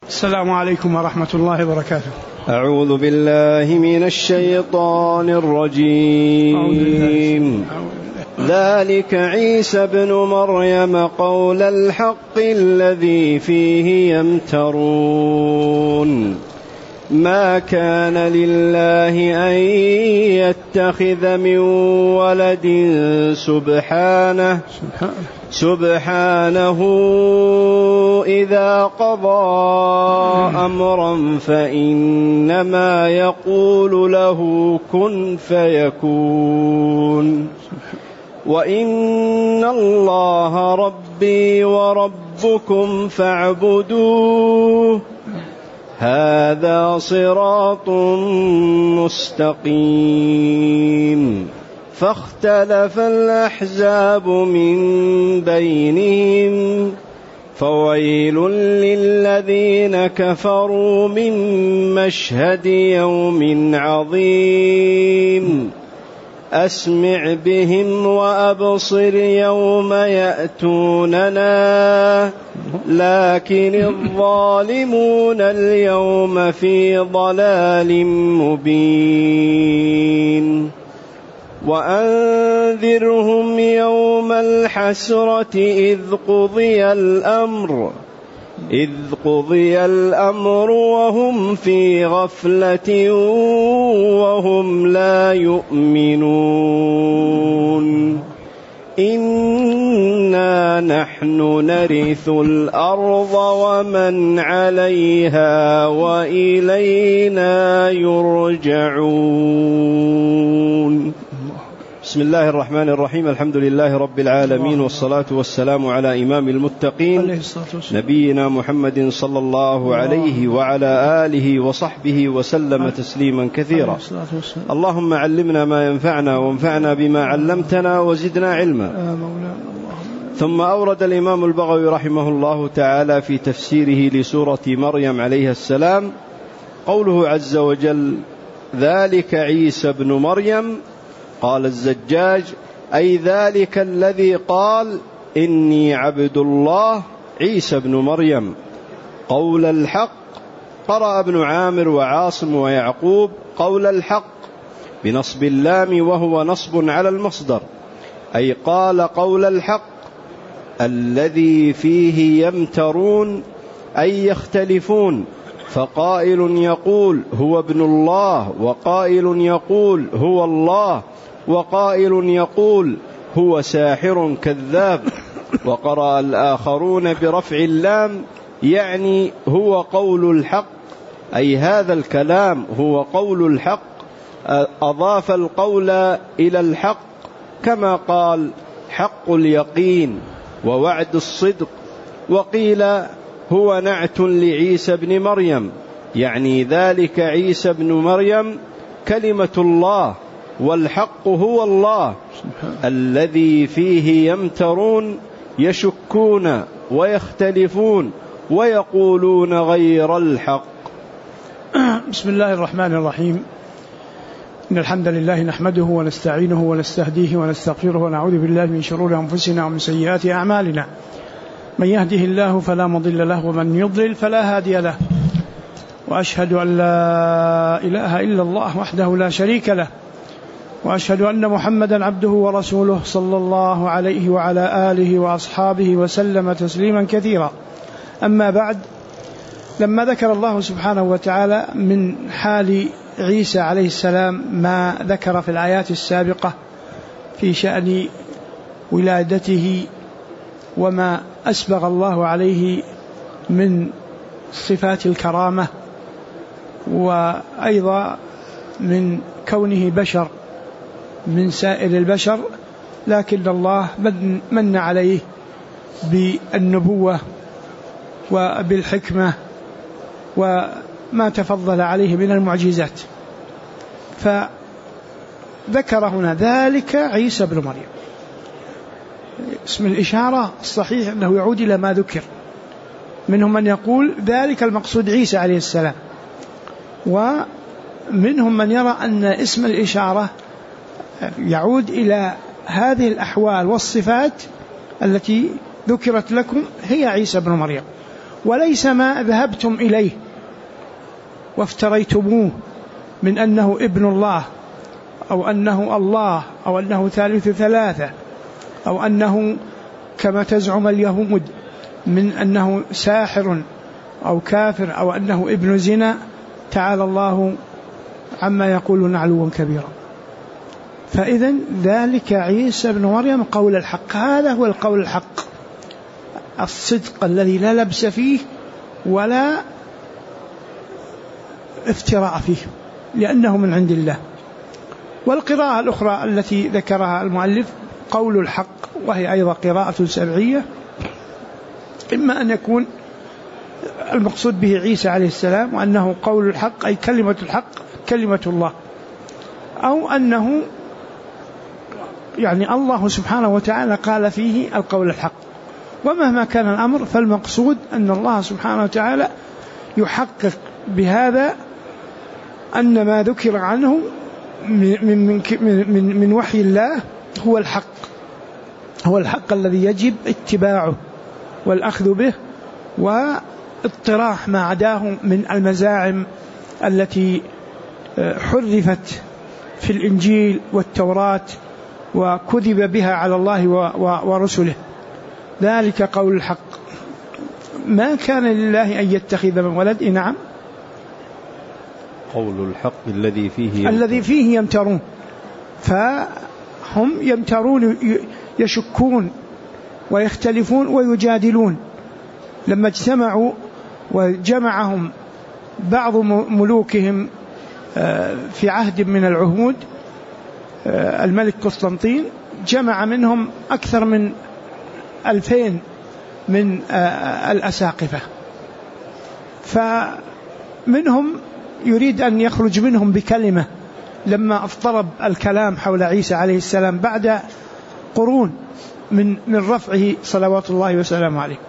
السلام عليكم ورحمة الله وبركاته. أعوذ بالله من الشيطان الرجيم. ذلك عيسى ابن مريم قول الحق الذي فيه يمترون ما كان لله أن يتخذ من ولد سبحانه إذا قضى أمرا فإنما يقول له كن فيكون وإن الله ربي وربكم فاعبدوه هذا صراط مستقيم. فاختلف الأحزاب من بينهم فويل للذين كفروا من مشهد يوم عظيم. أسمع بهم وأبصر يوم يأتوننا لكن الظالمون اليوم في ضلال مبين. وأنذرهم يوم الحسرة إذ قضي الأمر وهم في غفلة وهم لا يؤمنون. إنا نحن نرث الأرض ومن عليها وإلينا يرجعون. بسم الله الرحمن الرحيم. الحمد لله رب العالمين والصلاة والسلام على إمام المتقين نبينا محمد صلى الله عليه وعلى آله وصحبه وسلم تسليما كثيرا. اللهم علمنا ما ينفعنا وانفعنا بما علمتنا وزدنا علما. ثم أورد الإمام البغوي رحمه الله تعالى في تفسيره لسورة مريم عليه السلام قوله عز وجل ذلك عيسى ابن مريم. قال الزجاج أي ذلك الذي قال إني عبد الله عيسى بن مريم قول الحق. قرأ ابن عامر وعاصم ويعقوب قول الحق بنصب اللام وهو نصب على المصدر أي قال قول الحق الذي فيه يمترون أي يختلفون. فقائل يقول هو ابن الله وقائل يقول هو الله وقائل يقول هو ساحر كذاب. وقرأ الآخرون برفع اللام يعني هو قول الحق أي هذا الكلام هو قول الحق. أضاف القول إلى الحق كما قال حق اليقين ووعد الصدق. وقيل هو نعت لعيسى بن مريم يعني ذلك عيسى بن مريم كلمة الله والحق هو الله الذي فيه يمترون يشكون ويختلفون ويقولون غير الحق. بسم الله الرحمن الرحيم. إن الحمد لله نحمده ونستعينه ونستهديه ونستغفره ونعوذ بالله من شرور أنفسنا ومن سيئات أعمالنا. من يهده الله فلا مضل له ومن يضلل فلا هادي له. وأشهد أن لا إله إلا الله وحده لا شريك له وأشهد أن محمدا عبده ورسوله صلى الله عليه وعلى آله وأصحابه وسلم تسليما كثيرا. أما بعد، لما ذكر الله سبحانه وتعالى من حال عيسى عليه السلام ما ذكر في الآيات السابقة في شأن ولادته وما أسبغ الله عليه من صفات الكرامة وأيضا من كونه بشر من سائر البشر، لكن الله من عليه بالنبوة وبالحكمة وما تفضل عليه من المعجزات. فذكر هنا ذلك عيسى بن مريم. اسم الإشارة الصحيح أنه يعود إلى ما ذكر. منهم من يقول ذلك المقصود عيسى عليه السلام، ومنهم من يرى أن اسم الإشارة يعود إلى هذه الأحوال والصفات التي ذكرت لكم هي عيسى بن مريم. وليس ما ذهبتم إليه وافتريتموه من أنه ابن الله أو أنه الله أو أنه ثالث ثلاثة أو أنه كما تزعم اليهود من أنه ساحر أو كافر أو أنه ابن زنا. تعالى الله عما يقولون علوا كبيرا. فإذن ذلك عيسى بن مريم قول الحق، هذا هو القول الحق، الصدق الذي لا لبس فيه ولا افتراء فيه، لأنه من عند الله. والقراءة الأخرى التي ذكرها المؤلف قول الحق، وهي أيضا قراءة سبعية، إما أن يكون المقصود به عيسى عليه السلام وأنه قول الحق أي كلمة الحق كلمة الله، أو أنه يعني الله سبحانه وتعالى قال فيه القول الحق. ومهما كان الأمر فالمقصود أن الله سبحانه وتعالى يحقق بهذا أن ما ذكر عنه من وحي الله هو الحق، هو الحق الذي يجب اتباعه والأخذ به، واضطراح ما عداه من المزاعم التي حرفت في الإنجيل والتوراة وكذب بها على الله ورسله. ذلك قول الحق. ما كان لله أن يتخذ من ولد. نعم، قول الحق الذي فيه يمترون. فهم يمترون، يشكون ويختلفون ويجادلون. لما اجتمعوا وجمعهم بعض ملوكهم في عهد من العهود، الملك قسطنطين جمع منهم أكثر من 2000 من الأساقفة، فمنهم يريد أن يخرج منهم بكلمة لما اضطرب الكلام حول عيسى عليه السلام بعد قرون من رفعه صلوات الله وسلامه عليه.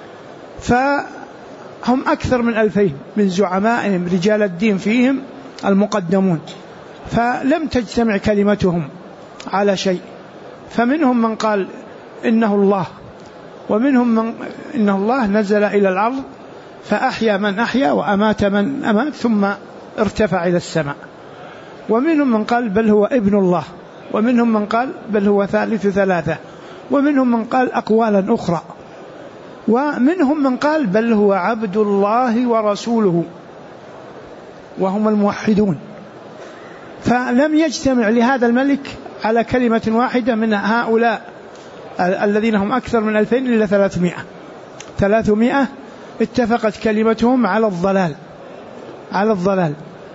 فهم أكثر من 2000 من زعمائهم رجال الدين فيهم المقدمون، فلم تجتمع كلمتهم على شيء. فمنهم من قال إنه الله، ومنهم من إنه الله نزل إلى الأرض فأحيا من أحيا وأمات من أمات ثم ارتفع إلى السماء. ومنهم من قال بل هو ابن الله، ومنهم من قال بل هو ثالث ثلاثة، ومنهم من قال أقوالا أخرى، ومنهم من قال بل هو عبد الله ورسوله، وهم الموحدون. فلم يجتمع لهذا الملك على كلمة واحدة من هؤلاء الذين هم أكثر من 2000 إلا 300 اتفقت كلمتهم على الضلال.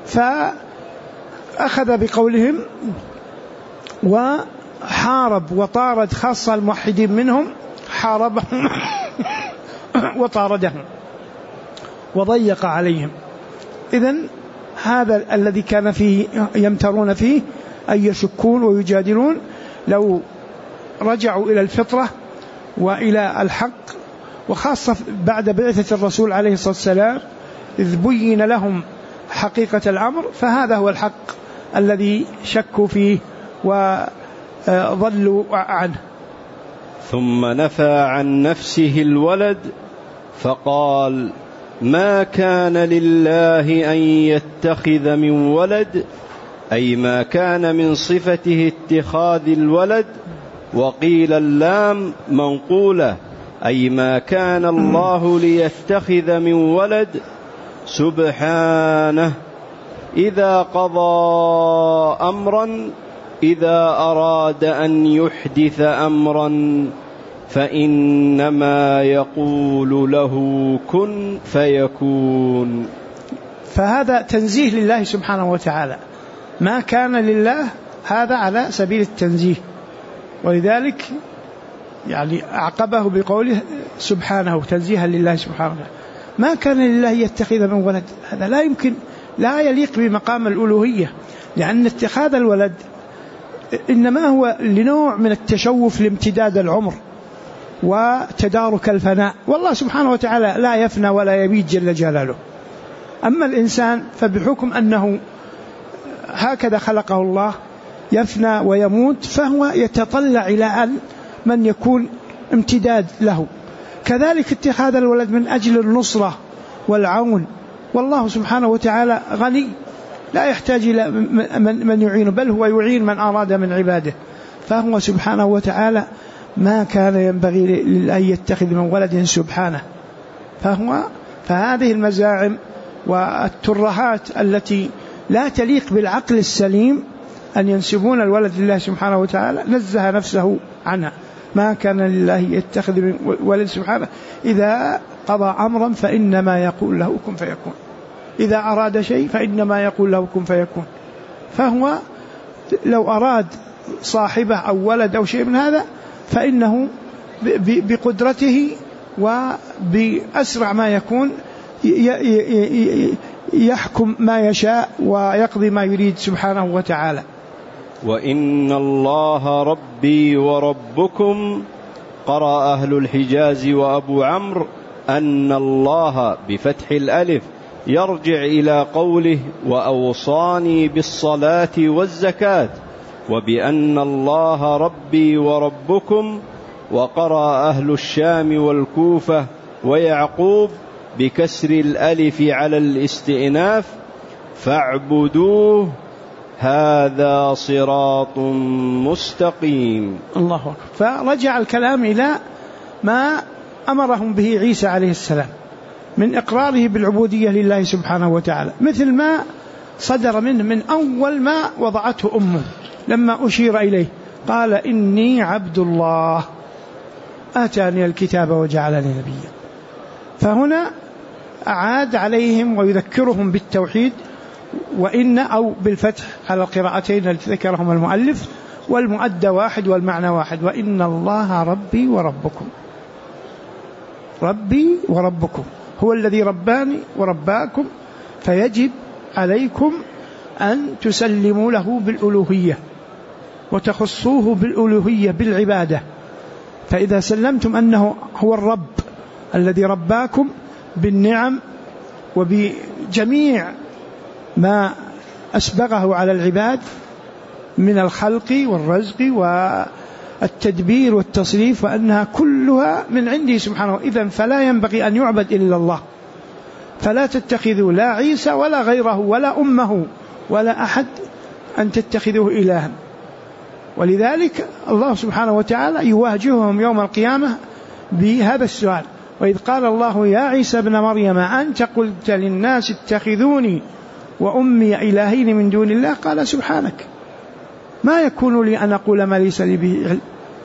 فأخذ بقولهم وحارب وطارد، خاصة الموحدين منهم حاربهم وطاردهم وضيق عليهم. إذن هذا الذي كان فيه يمترون فيه أي يشكون ويجادلون، لو رجعوا إلى الفطرة وإلى الحق، وخاصة بعد بعثة الرسول عليه الصلاة والسلام إذ بين لهم حقيقة الأمر، فهذا هو الحق الذي شكوا فيه وضلوا عنه. ثم نفى عن نفسه الولد فقال ما كان لله أن يتخذ من ولد، أي ما كان من صفته اتخاذ الولد. وقيل اللام منقولة، أي ما كان الله ليتخذ من ولد، سبحانه إذا قضى أمرا، إذا أراد أن يحدث أمرا فإنما يقول له كن فيكون. فهذا تنزيه لله سبحانه وتعالى، ما كان لله هذا على سبيل التنزيه، ولذلك يعني أعقبه بقوله سبحانه تنزيها لله سبحانه وتعالى. ما كان لله يتخذ من ولد، هذا لا يمكن، لا يليق بمقام الألوهية، لأن اتخاذ الولد إنما هو لنوع من التشوف لامتداد العمر وتدارك الفناء، والله سبحانه وتعالى لا يفنى ولا يبيد جل جلاله. أما الإنسان فبحكم أنه هكذا خلقه الله يفنى ويموت، فهو يتطلع إلى أن من يكون امتداد له. كذلك اتخاذ الولد من أجل النصرة والعون، والله سبحانه وتعالى غني لا يحتاج إلى من يعينه، بل هو يعين من أراد من عباده، فهو سبحانه وتعالى ما كان ينبغي أن يتخذ من ولد سبحانه. فهذه المزاعم والترهات التي لا تليق بالعقل السليم أن ينسبون الولد لله سبحانه وتعالى نزه نفسه عنها. ما كان لله يتخذ من ولد سبحانه، إذا قضى أمرا فإنما يقول له كن فيكون، إذا أراد شيء فإنما يقول له كن فيكون. فهو لو أراد صاحبه أو ولد أو شيء من هذا فإنه بقدرته وبأسرع ما يكون يحكم ما يشاء ويقضي ما يريد سبحانه وتعالى. وإن الله ربي وربكم قرأ أهل الحجاز وأبو عمرو أن الله بفتح الألف يرجع إلى قوله وأوصاني بالصلاة والزكاة، وبأن الله ربي وربكم. وقرأ أهل الشام والكوفة ويعقوب بكسر الألف على الاستئناف فاعبدوه هذا صراط مستقيم. الله أكبر. فرجع الكلام إلى ما أمرهم به عيسى عليه السلام من إقراره بالعبودية لله سبحانه وتعالى، مثل ما صدر منه من أول ما وضعته أمه لما أشير إليه، قال إني عبد الله آتاني الكتاب وجعلني نبيا. فهنا أعاد عليهم ويذكرهم بالتوحيد، وإن أو بالفتح على القراءتين التي ذكرهم المؤلف، والمؤدى واحد والمعنى واحد، وإن الله ربي وربكم. ربي وربكم هو الذي رباني ورباكم، فيجب عليكم أن تسلموا له بالألوهية وتخصوه بالألوهية بالعبادة. فإذا سلمتم أنه هو الرب الذي رباكم بالنعم وبجميع ما أسبغه على العباد من الخلق والرزق والتدبير والتصريف، وأنها كلها من عنده سبحانه، إذن فلا ينبغي أن يعبد إلا الله. فلا تتخذوا لا عيسى ولا غيره ولا أمه ولا أحد أن تتخذوه إلها. ولذلك الله سبحانه وتعالى يواجههم يوم القيامة بهذا السؤال: وإذ قال الله يا عيسى ابن مريم أنت قلت للناس اتخذوني وأمي إلهين من دون الله، قال سبحانك ما يكون لي أن أقول ما ليس لي به علم.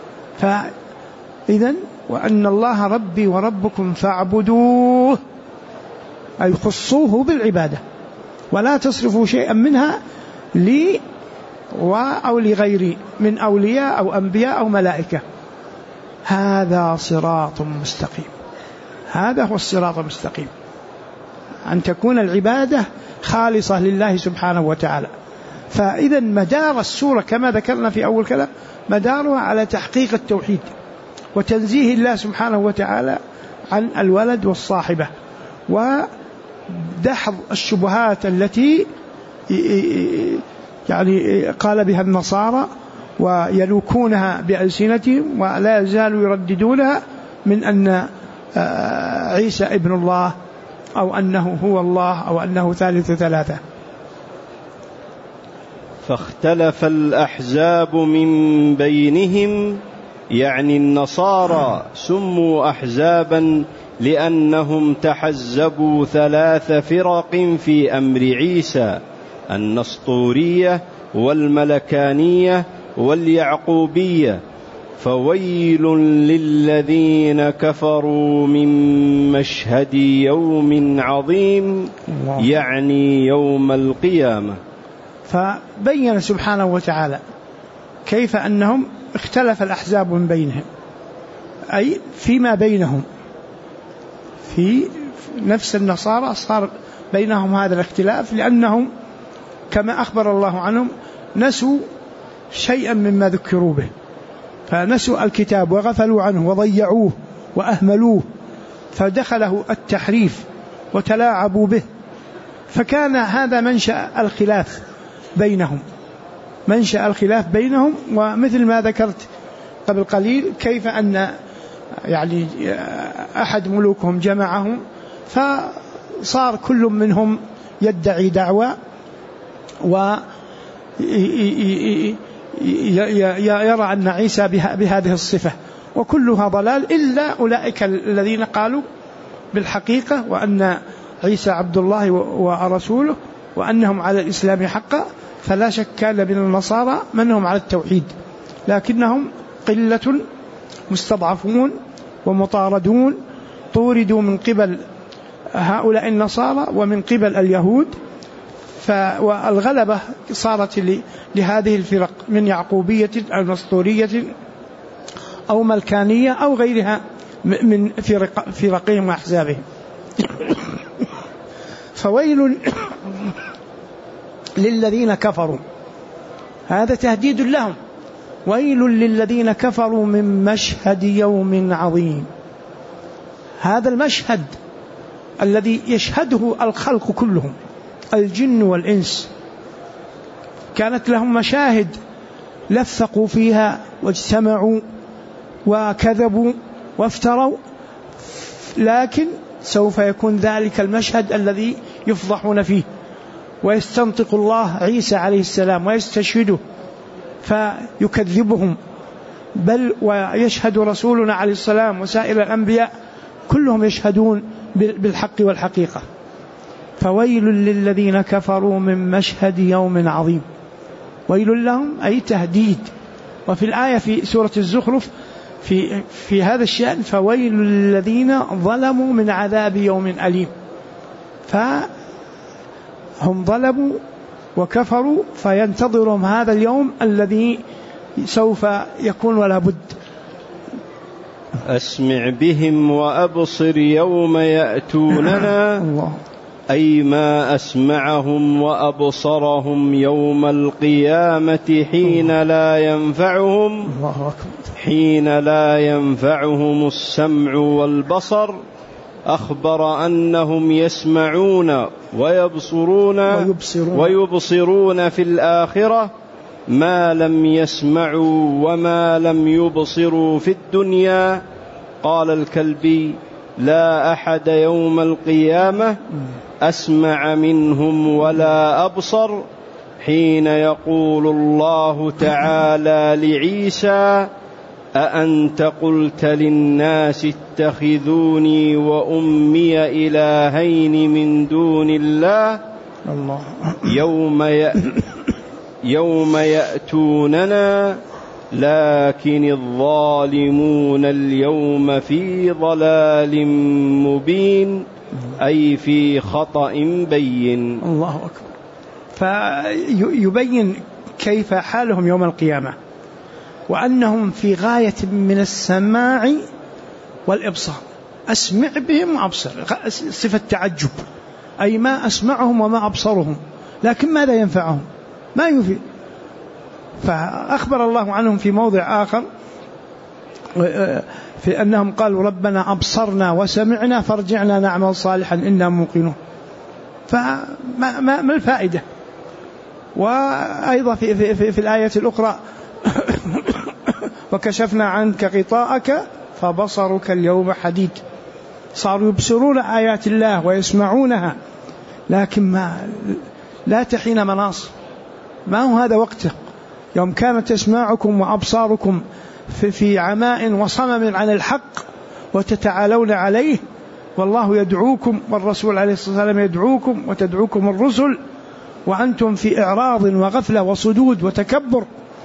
فإذن وأن الله ربي وربكم فاعبدوه، أي خصوه بالعبادة ولا تصرفوا شيئا منها لي أو لغيري من أولياء أو أنبياء أو ملائكة. هذا صراط مستقيم. هذا هو الصراط المستقيم، أن تكون العبادة خالصة لله سبحانه وتعالى. فإذا مدار السورة كما ذكرنا في أول كلام مدارها على تحقيق التوحيد وتنزيه الله سبحانه وتعالى عن الولد والصاحبة، ودحض الشبهات التي يعني قال بها النصارى ويلوكونها بألسنتهم ولا يزالوا يرددونها من أن عيسى ابن الله أو أنه هو الله أو أنه ثالث ثلاثة. فاختلف الأحزاب من بينهم، يعني النصارى سموا أحزابا لأنهم تحزبوا 3 فرق في أمر عيسى: النسطورية والملكانية واليعقوبية. فويل للذين كفروا من مشهد يوم عظيم، يعني يوم القيامة. فبين سبحانه وتعالى كيف أنهم اختلف الأحزاب من بينهم، أي فيما بينهم. في نفس النصارى صار بينهم هذا الاختلاف، لأنهم كما أخبر الله عنهم نسوا شيئا مما ذكروا به، فنسوا الكتاب وغفلوا عنه وضيعوه وأهملوه، فدخله التحريف وتلاعبوا به، فكان هذا منشأ الخلاف بينهم، منشأ الخلاف بينهم. ومثل ما ذكرت قبل قليل كيف أن يعني أحد ملوكهم جمعهم، فصار كل منهم يدعي دعوة ويرى أن عيسى بهذه الصفة، وكلها ضلال إلا أولئك الذين قالوا بالحقيقة وأن عيسى عبد الله ورسوله وأنهم على الإسلام حقا. فلا شك أن من النصارى من هم على التوحيد، لكنهم قلة مستضعفون ومطاردون، طوردوا من قبل هؤلاء النصارى ومن قبل اليهود، والغلبة صارت لهذه الفرق من يعقوبية أو نسطورية أو ملكانية أو غيرها من فرقهم وأحزابهم. فويل للذين كفروا، هذا تهديد لهم، ويل للذين كفروا من مشهد يوم عظيم. هذا المشهد الذي يشهده الخلق كلهم، الجن والإنس، كانت لهم مشاهد لفقوا فيها واجتمعوا وكذبوا وافتروا، لكن سوف يكون ذلك المشهد الذي يفضحون فيه، ويستنطق الله عيسى عليه السلام ويستشهده فيكذبهم، بل ويشهد رسولنا عليه السلام وسائر الأنبياء كلهم يشهدون بالحق والحقيقة. فويل للذين كفروا من مشهد يوم عظيم، ويل لهم أي تهديد. وفي الآية في سورة الزخرف في هذا الشأن فويل للذين ظلموا من عذاب يوم أليم. فهم ظلموا وكفروا فينتظرهم هذا اليوم الذي سوف يكون ولا بد. أسمع بهم وأبصر يوم يأتوننا أي ما أسمعهم وأبصرهم يوم القيامة حين لا ينفعهم السمع والبصر. أخبر أنهم يسمعون ويبصرون في الآخرة ما لم يسمعوا وما لم يبصروا في الدنيا. قال الكلبي: لا أحد يوم القيامة أسمع منهم ولا أبصر، حين يقول الله تعالى لعيسى: أأنت قلت للناس اتخذوني وأمي إلهين من دون الله يوم يأتوننا لكن الظالمون اليوم في ضلال مبين أي في خطأ بين. الله أكبر. فيبين كيف حالهم يوم القيامة، وأنهم في غاية من السماع والإبصار. أسمع بهم وأبصر، صفة تعجب، أي ما أسمعهم وما أبصرهم، لكن ماذا ينفعهم؟ ما يفيد. فأخبر الله عنهم في موضع آخر في أنهم قالوا: ربنا أبصرنا وسمعنا فارجعنا نعمل صالحا إنا موقنون. فما الفائدة؟ وأيضا في الآية الأخرى: وكشفنا عنك غطاءك فبصرك اليوم حديد. صاروا يبصرون آيات الله ويسمعونها، لكن لا تحين مناص، ما هو هذا وقته. يوم كانت تسمعكم وأبصاركم في عماء وصمم عن الحق وتتعالون عليه، والله يدعوكم والرسول عليه الصلاة والسلام يدعوكم وتدعوكم الرسل، وأنتم في إعراض وغفلة وصدود وتكبر.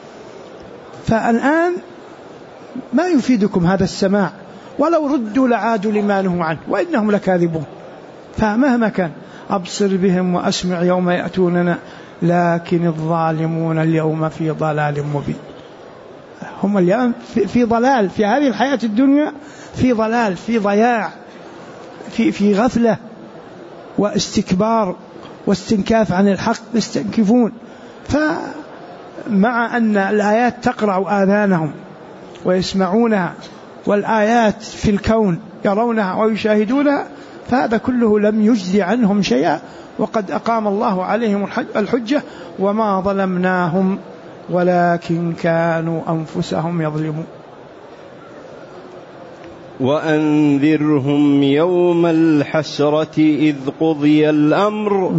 فالآن ما يفيدكم هذا السماع، ولو ردوا لعادوا لما نهوا عنه وإنهم لكاذبون. فمهما كان أبصر بهم وأسمع يوم يأتوننا لكن الظالمون اليوم في ضلال مبين. هم اليوم في ضلال، في هذه الحياة الدنيا في ضلال، في ضياع، في غفلة واستكبار واستنكاف عن الحق، يستنكفون. فمع أن الآيات تقرع آذانهم ويسمعونها، والآيات في الكون يرونها ويشاهدونها، فهذا كله لم يجزي عنهم شيئا، وقد أقام الله عليهم الحجة: وما ظلمناهم ولكن كانوا أنفسهم يظلمون. وأنذرهم يوم الحسرة إذ قضي الأمر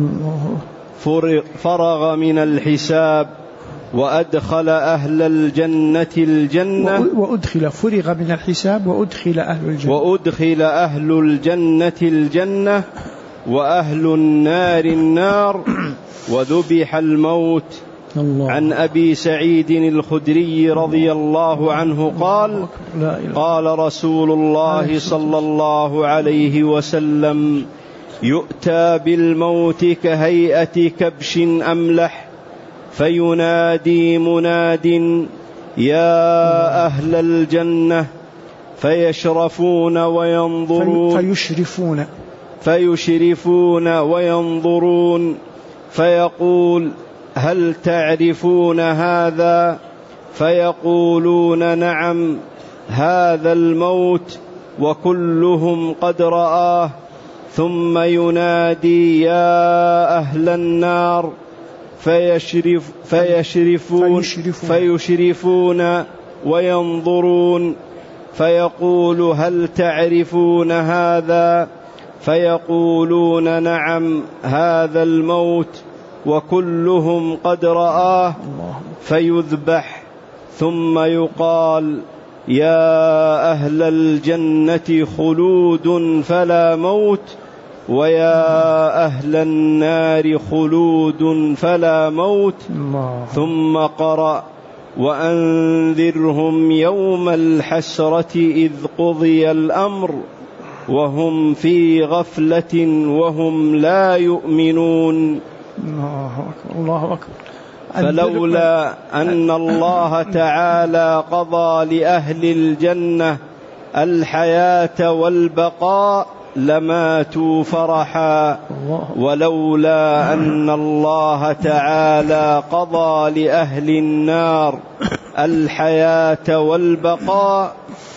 فرغ من الحساب وأدخل أهل الجنة الجنة فرغ من الحساب وأدخل أهل الجنة الجنة وأهل النار النار وذبح الموت. عن أبي سعيد الخدري رضي الله عنه قال قال رسول الله صلى الله عليه وسلم يؤتى بالموت كهيئة كبش أملح فينادي مناد يا أهل الجنة فيشرفون وينظرون فيقول هل تعرفون هذا؟ فيقولون نعم هذا الموت وكلهم قد رآه. ثم ينادي يا أهل النار فيشرفون وينظرون فيقول هل تعرفون هذا؟ فيقولون نعم هذا الموت وكلهم قد رآه. فيذبح ثم يقال يا أهل الجنة خلود فلا موت ويا أهل النار خلود فلا موت. ثم قرأ وأنذرهم يوم الحسرة إذ قضي الأمر وهم في غفلة وهم لا يؤمنون. الله أكبر. فلولا أن الله تعالى قضى لأهل الجنة الحياة والبقاء لماتوا فرحا، ولولا أن الله تعالى قضى لأهل النار الحياة والبقاء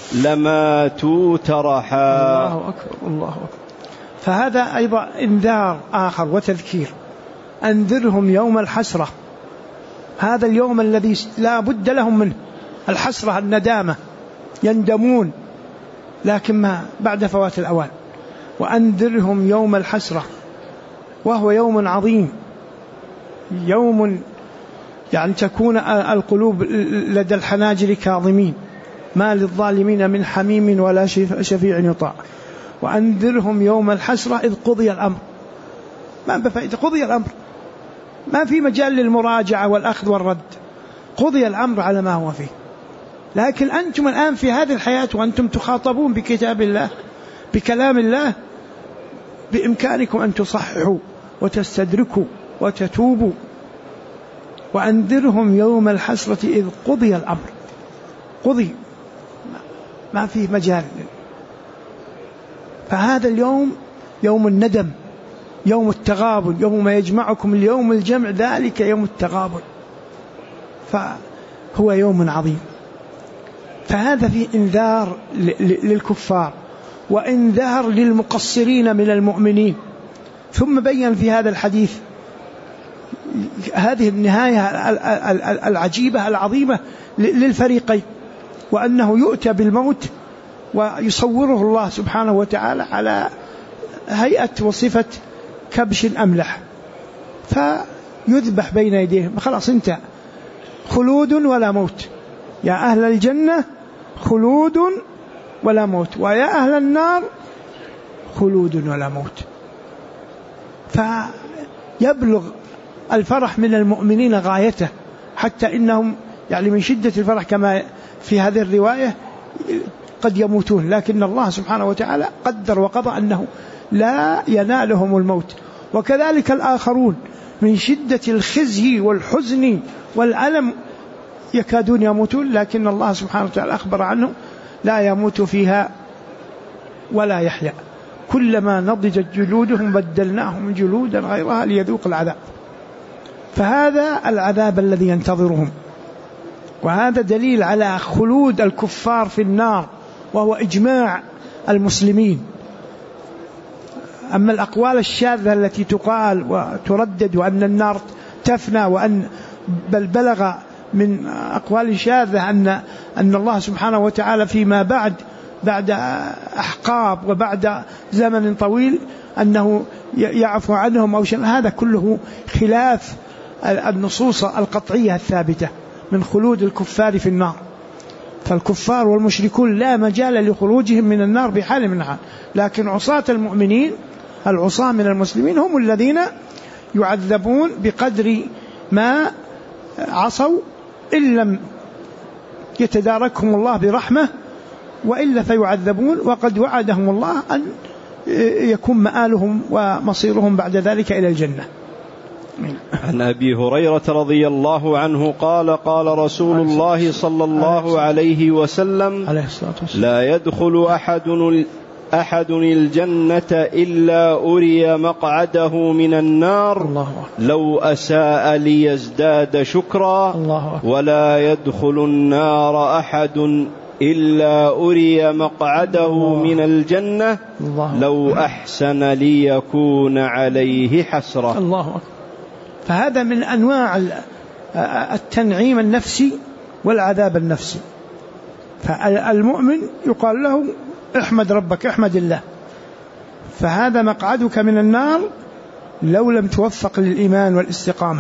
لماتوا ترحا. الله أكبر الله أكبر. فهذا أيضا انذار آخر وتذكير، أنذرهم يوم الحسرة، هذا اليوم الذي لا بد لهم منه، الحسرة الندامة، يندمون لكن ما بعد فوات الأوان. وأنذرهم يوم الحسرة، وهو يوم عظيم، يوم يعني تكون القلوب لدى الحناجر كاظمين، ما للظالمين من حميم ولا شفيع يطاع. وأنذرهم يوم الحسرة إذ قضي الأمر، ما بفائدة، قضي الأمر، ما في مجال للمراجعة والأخذ والرد، قضي الأمر على ما هو فيه. لكن أنتم الآن في هذه الحياة وأنتم تخاطبون بكتاب الله بكلام الله، بإمكانكم أن تصححوا وتستدركوا وتتوبوا. وأنذرهم يوم الحسرة إذ قضي الأمر، قضي، ما فيه مجال. فهذا اليوم يوم الندم، يوم التغابن، يوم ما يجمعكم اليوم الجمع، ذلك يوم التغابن، فهو يوم عظيم. فهذا فيه انذار للكفار وانذار للمقصرين من المؤمنين. ثم بين في هذا الحديث هذه النهاية العجيبة العظيمة للفريقين، وأنه يؤتى بالموت ويصوره الله سبحانه وتعالى على هيئة وصفة كبش أملح، فيذبح بين يديهم، خلاص انتهى، خلود ولا موت، يا أهل الجنة خلود ولا موت، ويا أهل النار خلود ولا موت. فيبلغ الفرح من المؤمنين غايته، حتى إنهم يعني من شدة الفرح كما في هذه الرواية قد يموتون، لكن الله سبحانه وتعالى قدر وقضى أنه لا ينالهم الموت. وكذلك الآخرون من شدة الخزي والحزن والألم يكادون يموتون، لكن الله سبحانه وتعالى أخبر عنه لا يموت فيها ولا يحيا، كلما نضجت جلودهم بدلناهم جلودا غيرها ليذوق العذاب. فهذا العذاب الذي ينتظرهم، وهذا دليل على خلود الكفار في النار، وهو إجماع المسلمين. أما الأقوال الشاذة التي تقال وتردد وأن النار تفنى، وأن بل بلغ من أقوال شاذة أن الله سبحانه وتعالى فيما بعد بعد أحقاب وبعد زمن طويل أنه يعفو عنهم أو شيء. هذا كله خلاف النصوص القطعية الثابتة من خلود الكفار في النار. فالكفار والمشركون لا مجال لخروجهم من النار بحال من الحال، لكن عصاة المؤمنين العصاة من المسلمين هم الذين يعذبون بقدر ما عصوا إن لم يتداركهم الله برحمة، وإلا فيعذبون، وقد وعدهم الله أن يكون مآلهم ومصيرهم بعد ذلك إلى الجنة. عن أبي هريرة رضي الله عنه قال قال رسول الله صلى الله عليه وسلم لا يدخل أحد الجنة إلا أري مقعده من النار لو أساء ليزداد شكرا، ولا يدخل النار أحد إلا أري مقعده من الجنة لو أحسن ليكون عليه حسرة. الله أكبر. فهذا من أنواع التنعيم النفسي والعذاب النفسي. فالمؤمن يقال له احمد ربك، احمد الله، فهذا مقعدك من النار لو لم توفق للإيمان والاستقامة،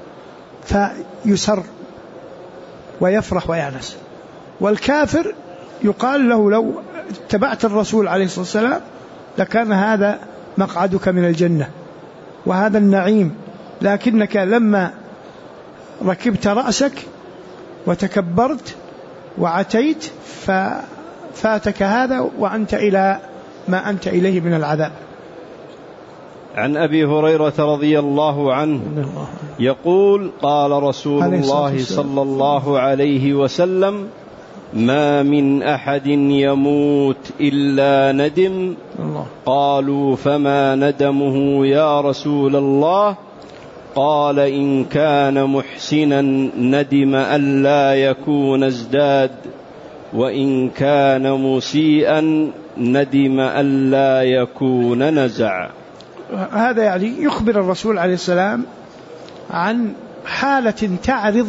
فيسر ويفرح ويأنس. والكافر يقال له لو اتبعت الرسول عليه الصلاة والسلام لكان هذا مقعدك من الجنة وهذا النعيم، لكنك لما ركبت رأسك وتكبرت وعتيت ففاتك هذا وأنت إلى ما أنت إليه من العذاب. عن أبي هريرة رضي الله عنه يقول قال رسول الله صلى الله عليه وسلم ما من أحد يموت إلا ندم. قالوا فما ندمه يا رسول الله؟ قال إن كان محسنا ندم ألا يكون ازداد، وإن كان مسيئا ندم ألا يكون نزع. هذا يعني يخبر الرسول عليه السلام عن حالة تعرض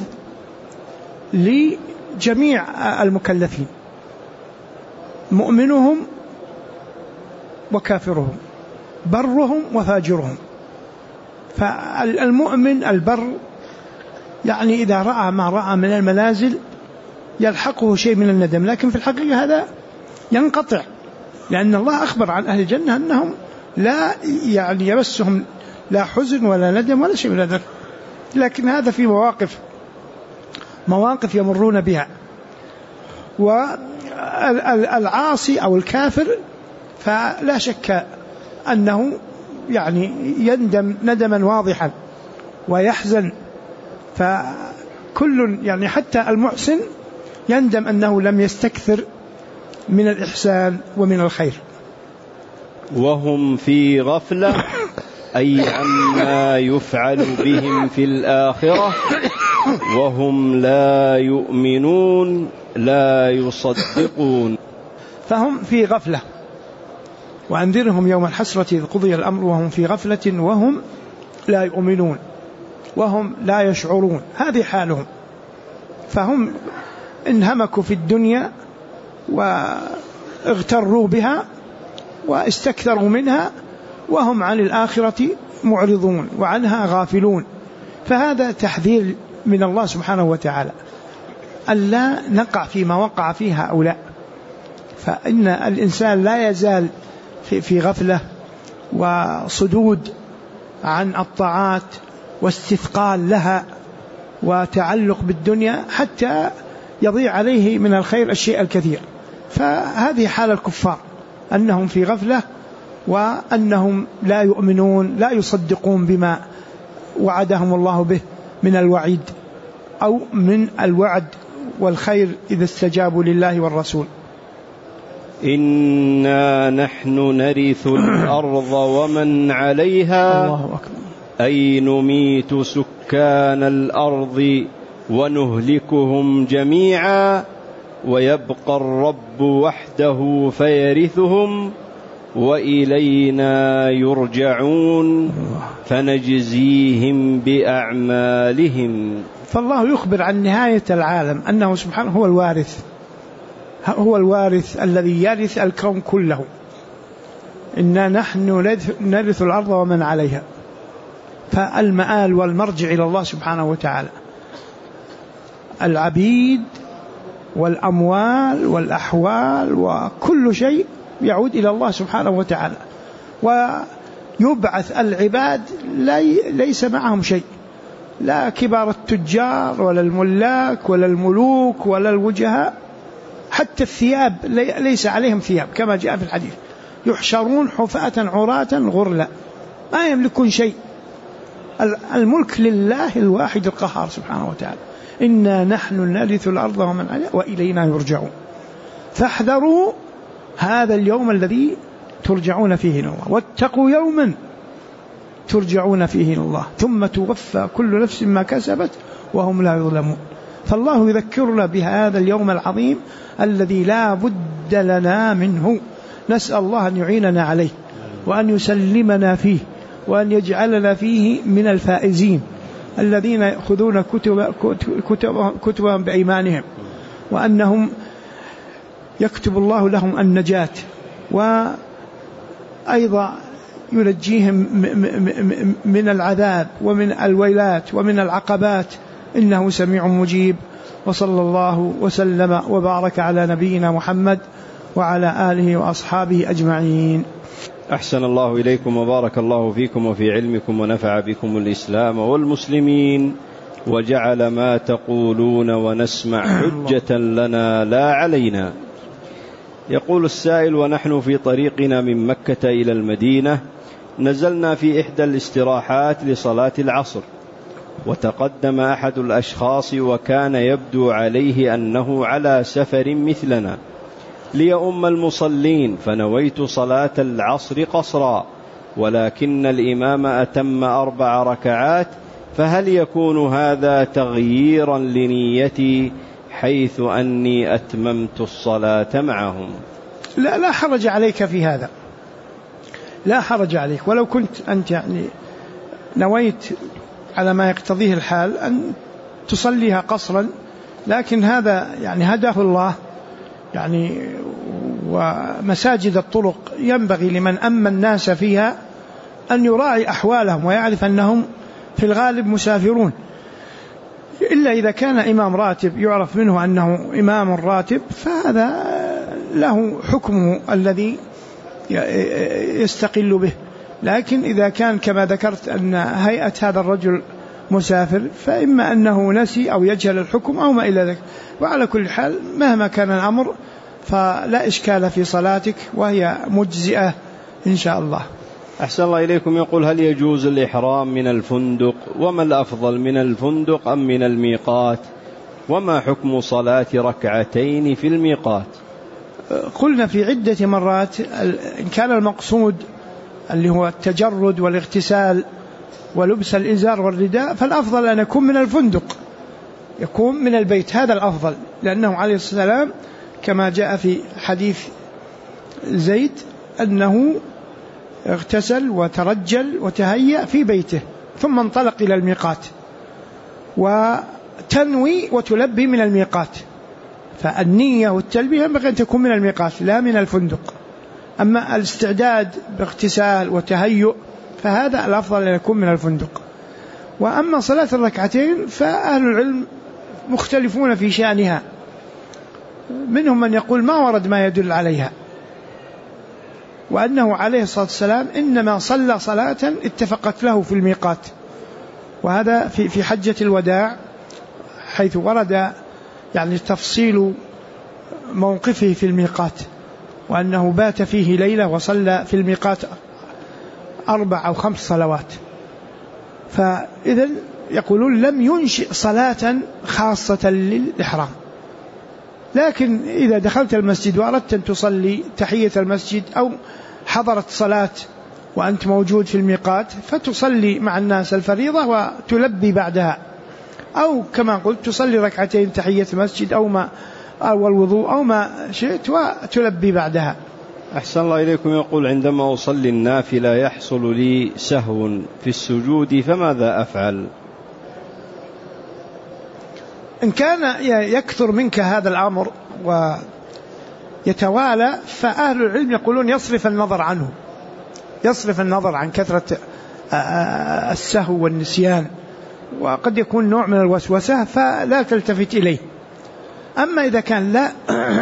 لجميع المكلفين، مؤمنهم وكافرهم، برهم وفاجرهم. فالمؤمن البر يعني إذا رأى ما رأى من المنازل يلحقه شيء من الندم، لكن في الحقيقة هذا ينقطع، لأن الله أخبر عن أهل الجنة أنهم لا يعني يمسهم لا حزن ولا ندم ولا شيء من ذلك. لكن هذا في مواقف يمرون بها. والعاصي أو الكافر فلا شك أنه يعني يندم ندما واضحا ويحزن، فكل يعني حتى المحسن يندم أنه لم يستكثر من الإحسان ومن الخير. وهم في غفلة أي عما يفعل بهم في الآخرة، وهم لا يؤمنون لا يصدقون. فهم في غفلة، وأنذرهم يوم الحسرة إذ قضي الأمر وهم في غفلة وهم لا يؤمنون وهم لا يشعرون. هذه حالهم. فهم انهمكوا في الدنيا واغتروا بها واستكثروا منها، وهم عن الآخرة معرضون وعنها غافلون. فهذا تحذير من الله سبحانه وتعالى ألا نقع فيما وقع فيه هؤلاء. فإن الإنسان لا يزال في غفلة وصدود عن الطاعات واستثقال لها وتعلق بالدنيا حتى يضيع عليه من الخير الشيء الكثير. فهذه حال الكفار، أنهم في غفلة وأنهم لا يؤمنون لا يصدقون بما وعدهم الله به من الوعيد أو من الوعد والخير إذا استجابوا لله والرسول. إنا نحن نرث الأرض ومن عليها. الله أكبر. أي نميت سكان الأرض ونهلكهم جميعا، ويبقى الرب وحده فيرثهم، وإلينا يرجعون فنجزيهم بأعمالهم. فالله يخبر عن نهاية العالم أنه سبحانه هو الوارث، هو الوارث الذي يرث الكون كله. إنا نحن نرث الأرض ومن عليها. فالمآل والمرجع إلى الله سبحانه وتعالى. العبيد والأموال والأحوال وكل شيء يعود إلى الله سبحانه وتعالى. ويبعث العباد ليس معهم شيء، لا كبار التجار ولا الملاك ولا الملوك ولا الوجهاء، حتى الثياب ليس عليهم ثياب كما جاء في الحديث: يحشرون حفاة عراة غرلا، ما يملكون شيء. الملك لله الواحد القهار سبحانه وتعالى. إنا نحن نرث الأرض ومن عليها وإلينا يرجعون. فاحذروا هذا اليوم الذي ترجعون فيه إلى الله، واتقوا يوما ترجعون فيه إلى الله ثم توفى كل نفس ما كسبت وهم لا يظلمون. فالله يذكرنا بهذا اليوم العظيم الذي لا بد لنا منه. نسأل الله أن يعيننا عليه وأن يسلمنا فيه وأن يجعلنا فيه من الفائزين الذين يأخذون كتبهم بأيمانهم، وأنهم يكتب الله لهم النجاة، وأيضا ينجيهم من العذاب ومن الويلات ومن العقبات، إنه سميع مجيب. وصلى الله وسلم وبارك على نبينا محمد وعلى آله وأصحابه أجمعين. أحسن الله إليكم وبارك الله فيكم وفي علمكم ونفع بكم الإسلام والمسلمين، وجعل ما تقولون ونسمع حجة لنا لا علينا. يقول السائل: ونحن في طريقنا من مكة إلى المدينة نزلنا في إحدى الاستراحات لصلاة العصر، وتقدم أحد الأشخاص وكان يبدو عليه أنه على سفر مثلنا ليؤم المصلين، فنويت صلاة العصر قصرا، ولكن الإمام أتم 4 ركعات، فهل يكون هذا تغييرا لنيتي حيث أني أتممت الصلاة معهم؟ لا حرج عليك في هذا، لا حرج عليك. ولو كنت أنت نويت على ما يقتضيه الحال أن تصليها قصرا، لكن هذا هداه الله. ومساجد الطرق ينبغي لمن أما الناس فيها أن يراعي أحوالهم ويعرف أنهم في الغالب مسافرون، إلا إذا كان إمام راتب يعرف منه أنه إمام راتب، فهذا له حكمه الذي يستقل به. لكن إذا كان كما ذكرت أن هيئة هذا الرجل مسافر، فإما أنه نسي أو يجهل الحكم أو ما إلى ذلك. وعلى كل حال مهما كان الأمر فلا إشكال في صلاتك وهي مجزئة إن شاء الله. أحسن الله إليكم. يقول: هل يجوز الإحرام من الفندق؟ وما الأفضل، من الفندق أم من الميقات؟ وما حكم صلاة ركعتين في الميقات؟ قلنا في عدة مرات إن كان المقصود اللي هو التجرد والاغتسال ولبس الإزار والرداء، فالأفضل أن يكون من الفندق، يكون من البيت، هذا الأفضل، لأنه عليه الصلاة والسلام كما جاء في حديث زيد أنه اغتسل وترجل وتهيأ في بيته ثم انطلق إلى الميقات، وتنوي وتلبي من الميقات. فالنية والتلبية ينبغي أن تكون من الميقات لا من الفندق. أما الاستعداد باغتسال وتهيؤ فهذا الأفضل أن يكون من الفندق. وأما صلاة الركعتين فأهل العلم مختلفون في شأنها، منهم من يقول ما ورد ما يدل عليها، وأنه عليه الصلاة والسلام إنما صلى صلاة اتفقت له في الميقات، وهذا في حجة الوداع حيث ورد تفصيل موقفه في الميقات، وأنه بات فيه ليلة وصلى في الميقات 4 أو 5 صلوات. فإذن يقولون لم ينشئ صلاة خاصة للإحرام. لكن إذا دخلت المسجد وأردت أن تصلي تحية المسجد أو حضرت صلاة وأنت موجود في الميقات فتصلي مع الناس الفريضة وتلبي بعدها، أو كما قلت تصلي ركعتين تحية المسجد أو الوضوء أو ما شئت وتلبي بعدها. أحسن الله إليكم. يقول: عندما أصلي النافلة يحصل لي سهو في السجود، فماذا أفعل؟ إن كان يكثر منك هذا الأمر يتوالى، فأهل العلم يقولون يصرف النظر عنه، يصرف النظر عن كثرة السهو والنسيان، وقد يكون نوع من الوسوسة فلا تلتفت إليه. أما إذا كان لا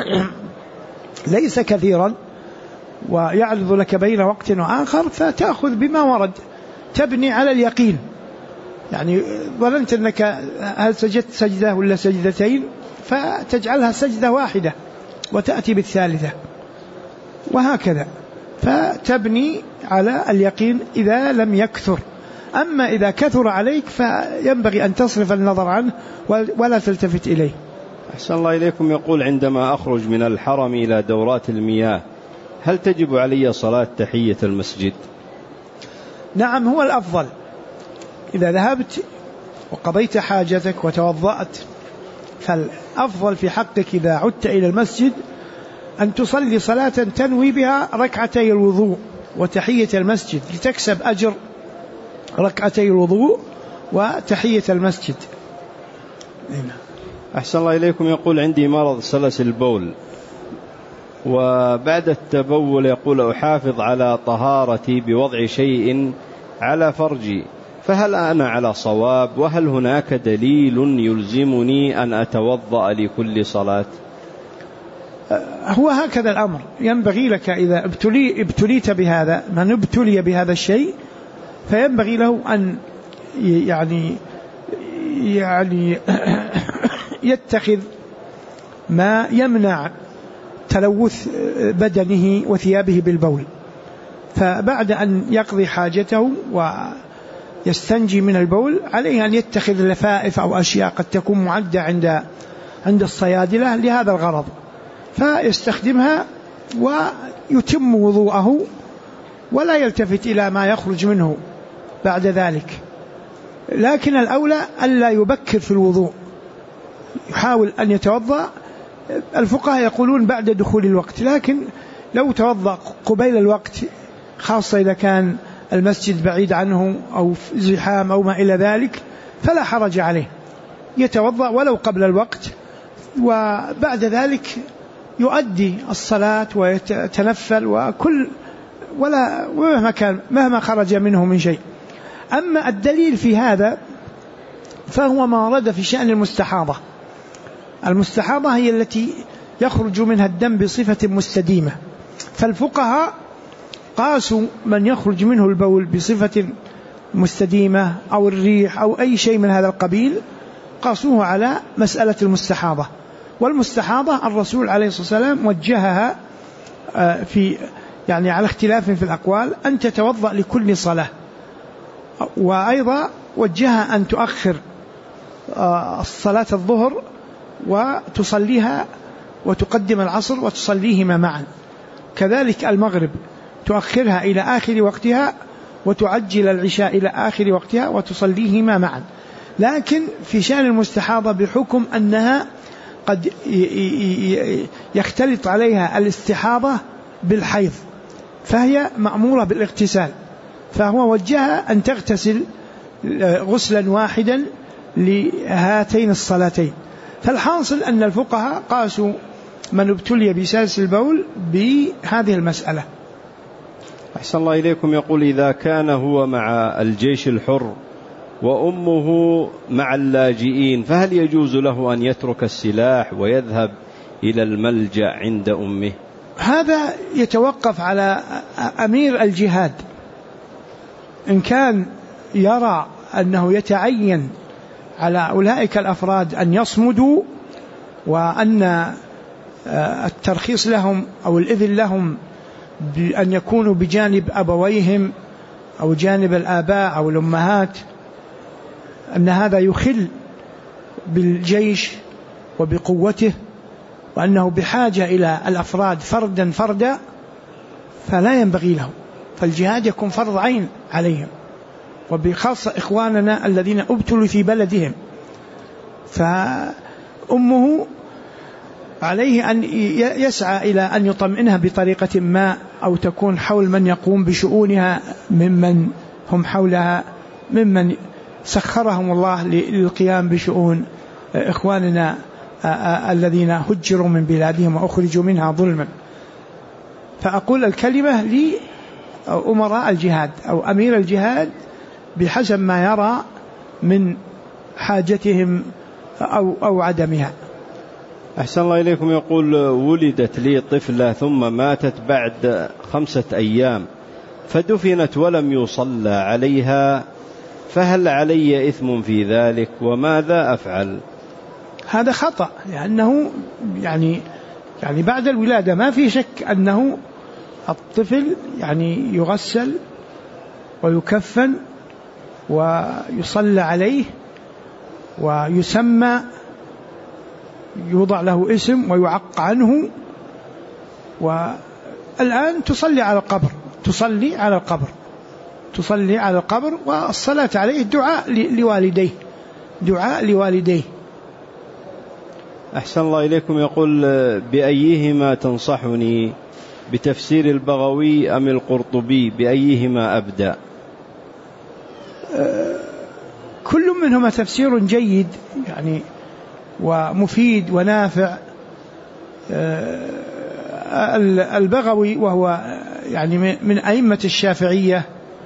ليس كثيرا ويعرض لك بين وقت وآخر فتأخذ بما ورد، تبني على اليقين. يعني ظننت أنك هل سجدت سجدة ولا سجدتين، فتجعلها سجدة واحدة وتأتي بالثالثة، وهكذا، فتبني على اليقين إذا لم يكثر. أما إذا كثر عليك فينبغي أن تصرف النظر عنه ولا تلتفت إليه. أحسن الله إليكم. يقول: عندما أخرج من الحرم إلى دورات المياه هل تجب علي صلاة تحية المسجد؟ نعم، هو الأفضل. إذا ذهبت وقضيت حاجتك وتوضأت، فالأفضل في حقك إذا عدت إلى المسجد أن تصلي صلاة تنوي بها ركعتي الوضوء وتحية المسجد، لتكسب أجر ركعتي الوضوء وتحية المسجد. أحسن الله إليكم. يقول: عندي مرض سلس البول، وبعد التبول يقول أحافظ على طهارتي بوضع شيء على فرجي، فهل أنا على صواب؟ وهل هناك دليل يلزمني أن أتوضأ لكل صلاة؟ هو هكذا الأمر. ينبغي لك إذا ابتليت بهذا، من ابتلي بهذا الشيء فينبغي له أن يعني يتخذ ما يمنع تلوث بدنه وثيابه بالبول. فبعد أن يقضي حاجته ويستنجي من البول عليه أن يتخذ لفائف أو أشياء قد تكون معدة عند الصيادلة لهذا الغرض، فيستخدمها ويتم وضوءه ولا يلتفت إلى ما يخرج منه بعد ذلك. لكن الأولى ألا يبكر في الوضوء، يحاول أن يتوضأ. الفقهاء يقولون بعد دخول الوقت، لكن لو توضأ قبيل الوقت، خاصة إذا كان المسجد بعيد عنه أو زحام أو ما إلى ذلك، فلا حرج عليه، يتوضأ ولو قبل الوقت، وبعد ذلك يؤدي الصلاة ويتنفل ولا مهما خرج منه من شيء. أما الدليل في هذا فهو ما ورد في شأن المستحاضة. المستحاضة هي التي يخرج منها الدم بصفة مستديمة، فالفقهاء قاسوا من يخرج منه البول بصفة مستديمة أو الريح أو أي شيء من هذا القبيل، قاسوه على مسألة المستحاضة. والمستحاضة الرسول عليه الصلاة والسلام وجهها يعني على اختلاف في الأقوال أن تتوضأ لكل صلاة، وأيضا وجهها أن تؤخر الصلاة الظهر وتصليها وتقدم العصر وتصليهما معا، كذلك المغرب تؤخرها إلى آخر وقتها وتعجل العشاء إلى آخر وقتها وتصليهما معا. لكن في شأن المستحاضة بحكم أنها قد يختلط عليها الاستحاضة بالحيض، فهي مأمورة بالاغتسال، فهو وجهها أن تغتسل غسلا واحدا لهاتين الصلاتين. فالحاصل أن الفقهاء قاسوا من ابتلي بسلس البول بهذه المسألة. أحسن الله إليكم. يقول: إذا كان هو مع الجيش الحر وأمه مع اللاجئين، فهل يجوز له أن يترك السلاح ويذهب إلى الملجأ عند أمه؟ هذا يتوقف على أمير الجهاد، إن كان يرى أنه يتعين على أولئك الأفراد أن يصمدوا، وأن الترخيص لهم أو الإذن لهم بأن يكونوا بجانب أبويهم أو جانب الآباء أو الأمهات، أن هذا يخل بالجيش وبقوته، وأنه بحاجة إلى الأفراد فردا فردا، فلا ينبغي له، فالجهاد يكون فرض عين عليهم، وبخاصة إخواننا الذين ابتلوا في بلدهم. فأمه عليه أن يسعى إلى أن يطمئنها بطريقة ما، أو تكون حول من يقوم بشؤونها ممن هم حولها، ممن سخرهم الله للقيام بشؤون إخواننا الذين هجروا من بلادهم وأخرجوا منها ظلما. فأقول الكلمة لأمراء الجهاد أو أمير الجهاد بحسب ما يرى من حاجتهم أو عدمها. أحسن الله إليكم. يقول: ولدت لي طفلة ثم ماتت بعد 5 أيام فدفنت ولم يصلى عليها، فهل علي إثم في ذلك وماذا أفعل؟ هذا خطأ، لأنه يعني بعد الولادة ما في شك أنه الطفل يعني يغسل ويكفن ويصلى عليه ويسمى، يوضع له اسم ويعق عنه. والآن تصلي على القبر والصلاة عليه دعاء لوالديه. أحسن الله إليكم. يقول: بأيهما تنصحني، بتفسير البغوي أم القرطبي؟ بأيهما أبدأ؟ كل منهما تفسير جيد يعني ومفيد ونافع. البغوي وهو يعني من أئمة الشافعية،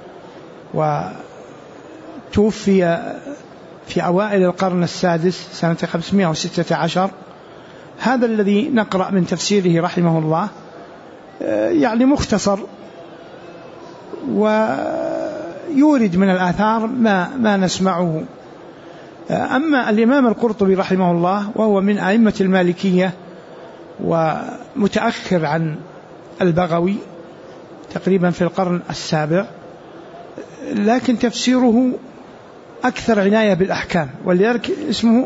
وتوفي في أوائل القرن السادس سنة 516. هذا الذي نقرأ من تفسيره رحمه الله يعني مختصر، ويورد من الآثار ما نسمعه. أما الإمام القرطبي رحمه الله وهو من أئمة المالكية ومتأخر عن البغوي تقريبا في القرن السابع، لكن تفسيره أكثر عناية بالأحكام، ولذلك اسمه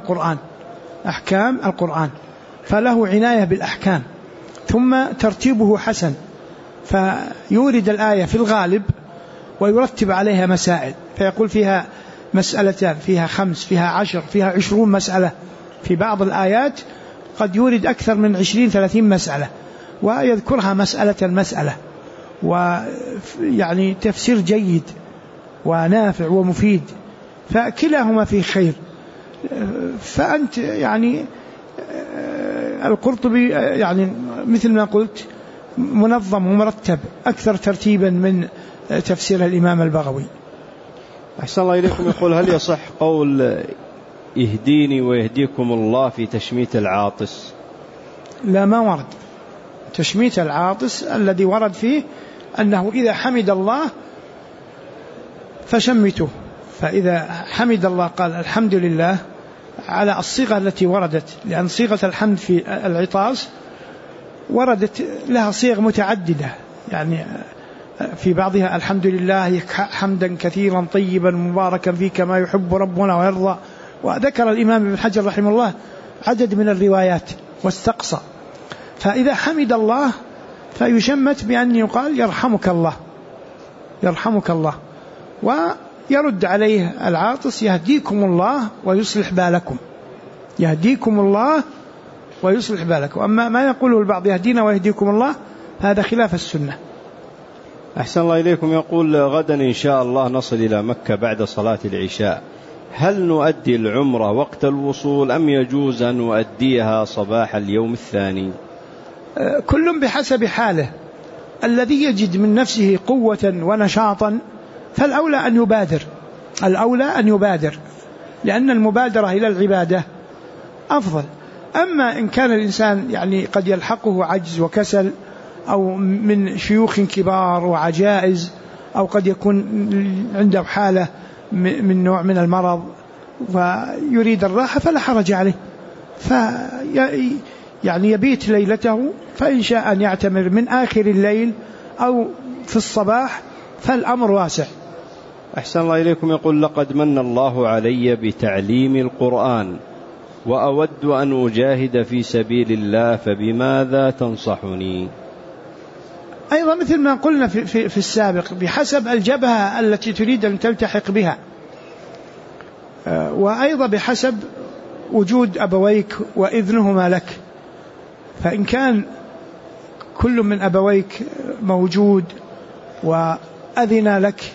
أحكام القرآن، فله عناية بالأحكام. ثم ترتيبه حسن، فيورد الآية في الغالب ويرتب عليها مسائل، فيقول فيها مسألتان، فيها 5، فيها 10، فيها 20 مسألة. في بعض الآيات قد يورد أكثر من 20-30 مسألة ويذكرها مسألة، ويعني تفسير جيد ونافع ومفيد، فكلاهما في خير. فأنت يعني القرطبي يعني مثل ما قلت منظم ومرتب أكثر ترتيبا من تفسير الإمام البغوي. أحسن الله إليكم. يقول: هل يصح قول يهديني ويهديكم الله في تشميت العاطس؟ لا، ما ورد. تشميت العاطس الذي ورد فيه أنه إذا حمد الله فشمته، فإذا حمد الله قال الحمد لله على الصيغة التي وردت، لأن صيغة الحمد في العطاس وردت لها صيغ متعددة، يعني في بعضها الحمد لله حمدا كثيرا طيبا مباركا فيه كما يحب ربنا ويرضى. وذكر الإمام ابن حجر رحمه الله عدد من الروايات واستقصى. فإذا حمد الله فيشمت بأن يقال يرحمك الله، ويرد عليه العاطس يهديكم الله ويصلح بالكم. أما ما يقوله البعض يهدينا ويهديكم الله هذا خلاف السنة. أحسن الله إليكم. يقول: غدا إن شاء الله نصل إلى مكة بعد صلاة العشاء، هل نؤدي العمرة وقت الوصول أم يجوز أن نؤديها صباح اليوم الثاني؟ كل بحسب حاله. الذي يجد من نفسه قوة ونشاطا فالأولى أن يبادر، لأن المبادرة إلى العبادة أفضل. أما إن كان الإنسان يعني قد يلحقه عجز وكسل، أو من شيوخ كبار وعجائز، أو قد يكون عنده حالة من نوع من المرض ويريد الراحة فلا حرج عليه، يعني يبيت ليلته، فإن شاء أن يعتمر من آخر الليل أو في الصباح فالأمر واسع. أحسن الله إليكم. يقول: لقد من الله علي بتعليم القرآن وأود أن أجاهد في سبيل الله، فبماذا تنصحني؟ أيضا مثل ما قلنا في السابق، بحسب الجبهة التي تريد أن تلتحق بها، وأيضا بحسب وجود أبويك وإذنهما لك. فإن كان كل من أبويك موجود وأذن لك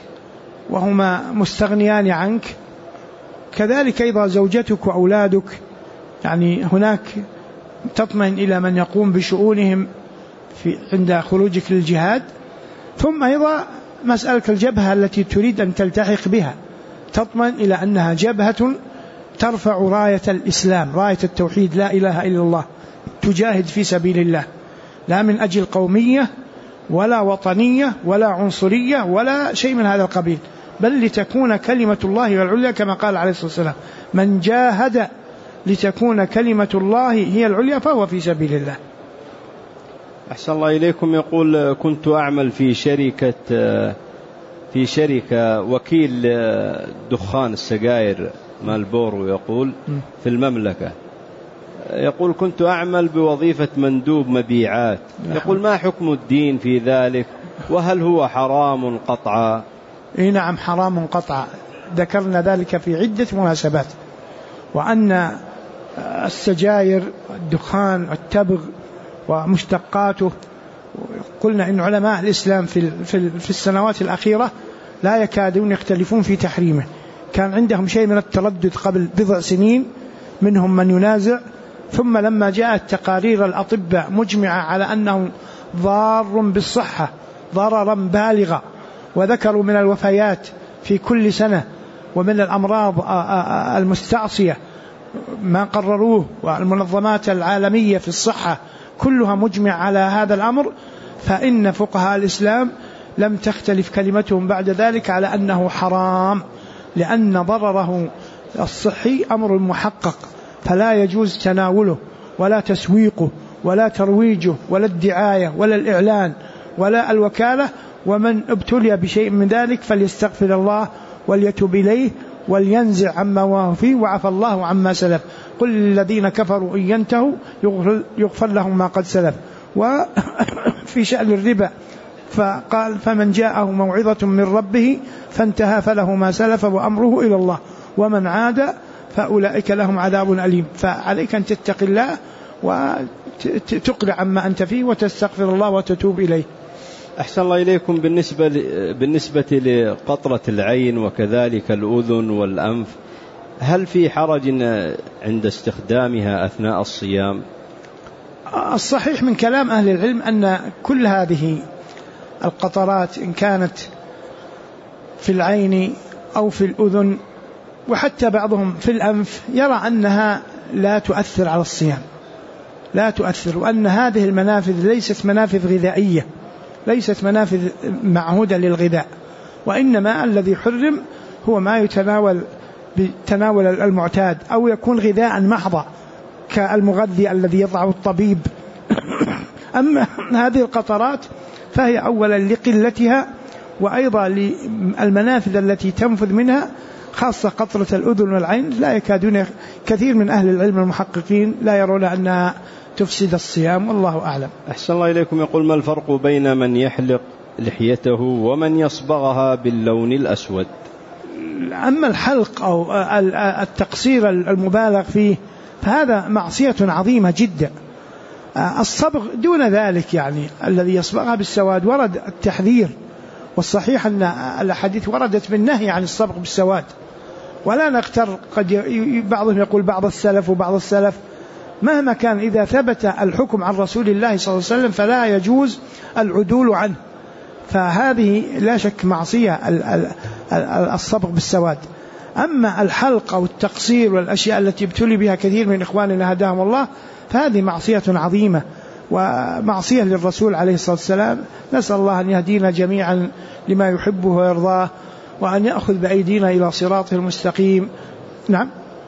وهما مستغنيان عنك، كذلك أيضا زوجتك وأولادك، يعني هناك تطمئن إلى من يقوم بشؤونهم عند خروجك للجهاد. ثم أيضا مسألة الجبهة التي تريد أن تلتحق بها، تطمئن إلى أنها جبهة ترفع راية الإسلام، راية التوحيد، لا إله إلا الله، تجاهد في سبيل الله، لا من أجل قومية ولا وطنية ولا عنصرية ولا شيء من هذا القبيل، بل لتكون كلمة الله العليا كما قال عليه الصلاة والسلام: من جاهد لتكون كلمة الله هي العليا فهو في سبيل الله. أحسن الله إليكم. يقول: كنت أعمل في شركة وكيل دخان السجائر مالبورو، يقول في المملكة. يقول: كنت أعمل بوظيفة مندوب مبيعات. يقول: ما حكم الدين في ذلك، وهل هو حرام قطعا؟ نعم، حرام قطعا، ذكرنا ذلك في عدة مناسبات، وأن السجائر، الدخان، التبغ ومشتقاته، قلنا إن علماء الإسلام في السنوات الأخيرة لا يكادون يختلفون في تحريمه. كان عندهم شيء من التردد قبل بضع سنين، منهم من ينازع، ثم لما جاءت تقارير الأطباء مجمعة على أنه ضار بالصحة ضررا بالغا، وذكروا من الوفيات في كل سنة ومن الأمراض المستعصية ما قرروه، والمنظمات العالمية في الصحة كلها مجمع على هذا الأمر، فإن فقهاء الإسلام لم تختلف كلمتهم بعد ذلك على أنه حرام، لأن ضرره الصحي أمر محقق، فلا يجوز تناوله ولا تسويقه ولا ترويجه ولا الدعاية ولا الإعلان ولا الوكالة. ومن ابتلي بشيء من ذلك فليستغفر الله وليتوب إليه ولينزع عما هو فيه، وعفى الله عما سلف. قل للذين كفروا إن ينتهوا يغفر لهم ما قد سلف. وفي شأن الربا فقال: فمن جاءه موعظة من ربه فانتهى فله ما سلف وأمره إلى الله ومن عاد فأولئك لهم عذاب أليم. فعليك أن تتقي الله وتقلع عما أنت فيه وتستغفر الله وتتوب إليه. أحسن الله إليكم. بالنسبة لقطرة العين وكذلك الأذن والأنف، هل في حرج عند استخدامها أثناء الصيام؟ الصحيح من كلام أهل العلم أن كل هذه القطرات إن كانت في العين أو في الأذن وحتى بعضهم في الأنف يرى أنها لا تؤثر على الصيام، لا تؤثر، وأن هذه المنافذ ليست منافذ غذائية، ليست منافذ معهودة للغذاء، وإنما الذي حرم هو ما يتناول بتناول المعتاد أو يكون غذاء محضا كالمغذي الذي يضعه الطبيب. أما هذه القطرات فهي أولا لقلتها، وأيضا للمنافذ التي تنفذ منها، خاصة قطرة الأذن والعين لا يكادون كثير من أهل العلم المحققين لا يرون أنها تفسد الصيام، والله أعلم. أحسن الله إليكم. يقول: ما الفرق بين من يحلق لحيته ومن يصبغها باللون الأسود؟ أما الحلق أو التقصير المبالغ فيه فهذا معصية عظيمة جدا. الصبغ دون ذلك، يعني الذي يصبغها بالسواد ورد التحذير، والصحيح أن الأحاديث وردت بالنهي عن الصبغ بالسواد، ولا نغتر. قد بعضهم يقول بعض السلف وبعض السلف، مهما كان إذا ثبت الحكم عن رسول الله صلى الله عليه وسلم فلا يجوز العدول عنه، فهذه لا شك معصية الصبغ بالسواد. أما الحلق أو التقصير والأشياء التي ابتلي بها كثير من إخواننا هداهم الله فهذه معصية عظيمة ومعصية للرسول عليه الصلاة والسلام. نسأل الله أن يهدينا جميعا لما يحبه ويرضاه، وأن يأخذ بأيدينا إلى صراطه المستقيم. نعم.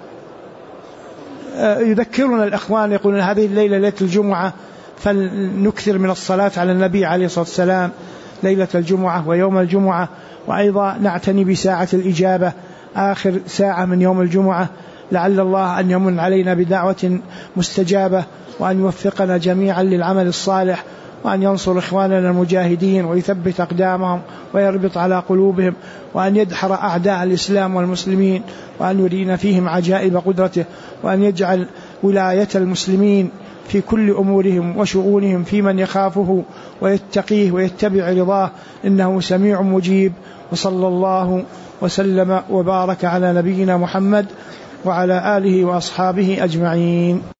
يذكرنا الإخوان يقولون هذه الليلة ليلة الجمعة، فلنكثر من الصلاة على النبي عليه الصلاة والسلام ليلة الجمعة ويوم الجمعة، وأيضا نعتني بساعة الإجابة آخر ساعة من يوم الجمعة، لعل الله أن يمن علينا بدعوة مستجابة، وأن يوفقنا جميعا للعمل الصالح، وأن ينصر إخواننا المجاهدين ويثبت أقدامهم ويربط على قلوبهم، وأن يدحر أعداء الإسلام والمسلمين، وأن يرينا فيهم عجائب قدرته، وأن يجعل ولاية المسلمين في كل أمورهم وشؤونهم في من يخافه ويتقيه ويتبع رضاه، إنه سميع مجيب. وصلى الله وسلم وبارك على نبينا محمد وعلى آله وأصحابه أجمعين.